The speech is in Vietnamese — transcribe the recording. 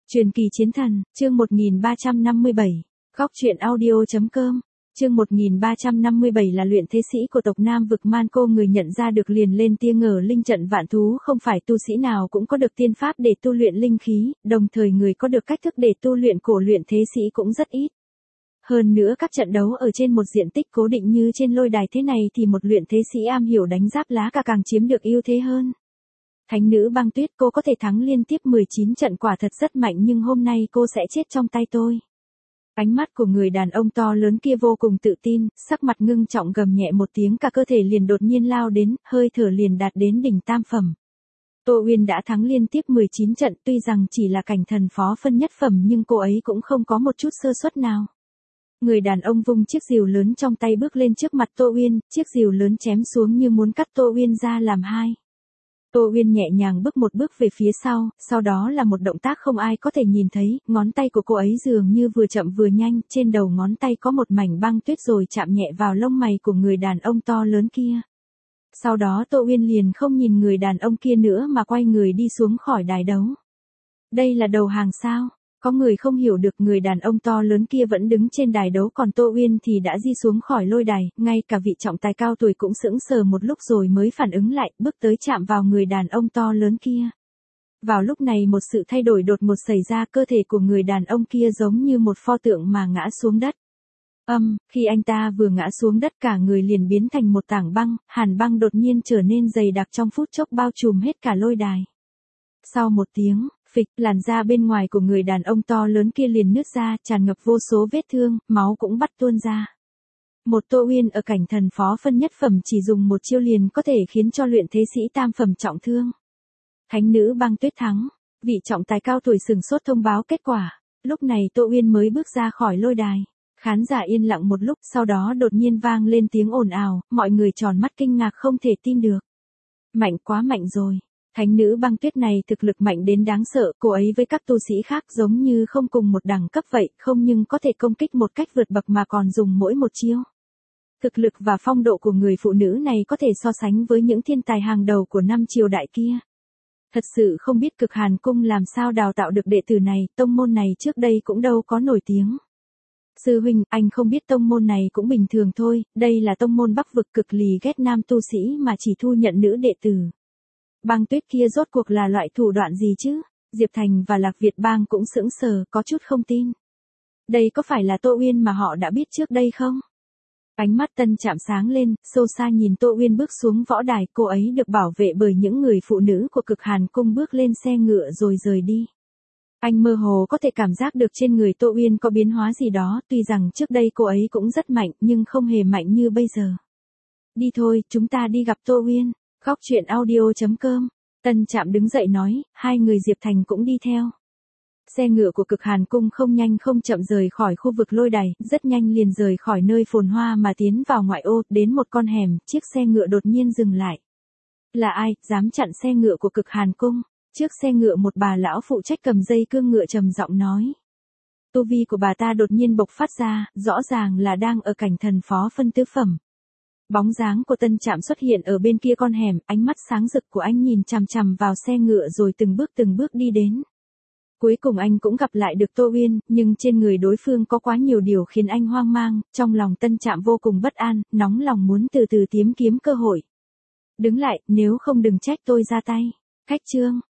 Truyền kỳ chiến thần, chương 1357. Góc truyện audio.com. Chương 1357 là luyện thế sĩ của tộc Nam vực Man Cô, người nhận ra được liền lên tia ngờ linh trận vạn thú, không phải tu sĩ nào cũng có được tiên pháp để tu luyện linh khí, đồng thời người có được cách thức để tu luyện cổ luyện thế sĩ cũng rất ít. Hơn nữa các trận đấu ở trên một diện tích cố định như trên lôi đài thế này thì một luyện thế sĩ am hiểu đánh giáp lá cả càng chiếm được ưu thế hơn. Thánh nữ băng tuyết, cô có thể thắng liên tiếp 19 trận quả thật rất mạnh, nhưng hôm nay cô sẽ chết trong tay tôi. Ánh mắt của người đàn ông to lớn kia vô cùng tự tin, sắc mặt ngưng trọng gầm nhẹ một tiếng, cả cơ thể liền đột nhiên lao đến, hơi thở liền đạt đến đỉnh tam phẩm. Tô Uyên đã thắng liên tiếp 19 trận, tuy rằng chỉ là cảnh thần phó phân nhất phẩm nhưng cô ấy cũng không có một chút sơ suất nào. Người đàn ông vung chiếc rìu lớn trong tay bước lên trước mặt Tô Uyên, chiếc rìu lớn chém xuống như muốn cắt Tô Uyên ra làm hai. Tô Uyên nhẹ nhàng bước một bước về phía sau đó là một động tác không ai có thể nhìn thấy, ngón tay của cô ấy dường như vừa chậm vừa nhanh, trên đầu ngón tay có một mảnh băng tuyết rồi chạm nhẹ vào lông mày của người đàn ông to lớn kia. Sau đó Tô Uyên liền không nhìn người đàn ông kia nữa mà quay người đi xuống khỏi đài đấu. Đây là đầu hàng sao? Có người không hiểu được, người đàn ông to lớn kia vẫn đứng trên đài đấu, còn Tô Uyên thì đã di xuống khỏi lôi đài, ngay cả vị trọng tài cao tuổi cũng sững sờ một lúc rồi mới phản ứng lại, bước tới chạm vào người đàn ông to lớn kia. Vào lúc này một sự thay đổi đột ngột xảy ra, cơ thể của người đàn ông kia giống như một pho tượng mà ngã xuống đất. Khi anh ta vừa ngã xuống đất cả người liền biến thành một tảng băng, hàn băng đột nhiên trở nên dày đặc trong phút chốc bao trùm hết cả lôi đài. Sau một tiếng, phịch, làn da bên ngoài của người đàn ông to lớn kia liền nứt ra, tràn ngập vô số vết thương, máu cũng bắt tuôn ra. Một Tô Uyên ở cảnh thần phó phân nhất phẩm chỉ dùng một chiêu liền có thể khiến cho luyện thế sĩ tam phẩm trọng thương. Thánh nữ băng tuyết thắng, vị trọng tài cao tuổi sừng sốt thông báo kết quả. Lúc này Tô Uyên mới bước ra khỏi lôi đài. Khán giả yên lặng một lúc, sau đó đột nhiên vang lên tiếng ồn ào, mọi người tròn mắt kinh ngạc không thể tin được. Mạnh quá mạnh rồi. Thánh nữ băng tuyết này thực lực mạnh đến đáng sợ, cô ấy với các tu sĩ khác giống như không cùng một đẳng cấp vậy, không nhưng có thể công kích một cách vượt bậc mà còn dùng mỗi một chiêu. Thực lực và phong độ của người phụ nữ này có thể so sánh với những thiên tài hàng đầu của năm triều đại kia. Thật sự không biết Cực Hàn Cung làm sao đào tạo được đệ tử này, tông môn này trước đây cũng đâu có nổi tiếng. Sư huynh, anh không biết tông môn này cũng bình thường thôi, đây là tông môn Bắc vực cực lì ghét nam tu sĩ mà chỉ thu nhận nữ đệ tử. Băng tuyết kia rốt cuộc là loại thủ đoạn gì chứ? Diệp Thành và Lạc Việt Bang cũng sững sờ, có chút không tin. Đây có phải là Tô Uyên mà họ đã biết trước đây không? Ánh mắt Tân Trạm sáng lên, sâu xa nhìn Tô Uyên bước xuống võ đài, cô ấy được bảo vệ bởi những người phụ nữ của Cực Hàn Cung bước lên xe ngựa rồi rời đi. Anh mơ hồ có thể cảm giác được trên người Tô Uyên có biến hóa gì đó, tuy rằng trước đây cô ấy cũng rất mạnh nhưng không hề mạnh như bây giờ. Đi thôi, chúng ta đi gặp Tô Uyên. Góc truyện audio.com. Tân Trạm đứng dậy nói, hai người Diệp Thành cũng đi theo. Xe ngựa của Cực Hàn Cung không nhanh không chậm rời khỏi khu vực lôi đài, rất nhanh liền rời khỏi nơi phồn hoa mà tiến vào ngoại ô, đến một con hẻm, chiếc xe ngựa đột nhiên dừng lại. Là ai, dám chặn xe ngựa của Cực Hàn Cung? Trước xe ngựa một bà lão phụ trách cầm dây cương ngựa trầm giọng nói. Tu vi của bà ta đột nhiên bộc phát ra, rõ ràng là đang ở cảnh thần phó phân tứ phẩm. Bóng dáng của Tân Trạm xuất hiện ở bên kia con hẻm, ánh mắt sáng rực của anh nhìn chằm chằm vào xe ngựa rồi từng bước đi đến. Cuối cùng anh cũng gặp lại được Tô Uyên, nhưng trên người đối phương có quá nhiều điều khiến anh hoang mang, trong lòng Tân Trạm vô cùng bất an, nóng lòng muốn từ từ tìm kiếm cơ hội. Đứng lại, nếu không đừng trách tôi ra tay. Khách trương,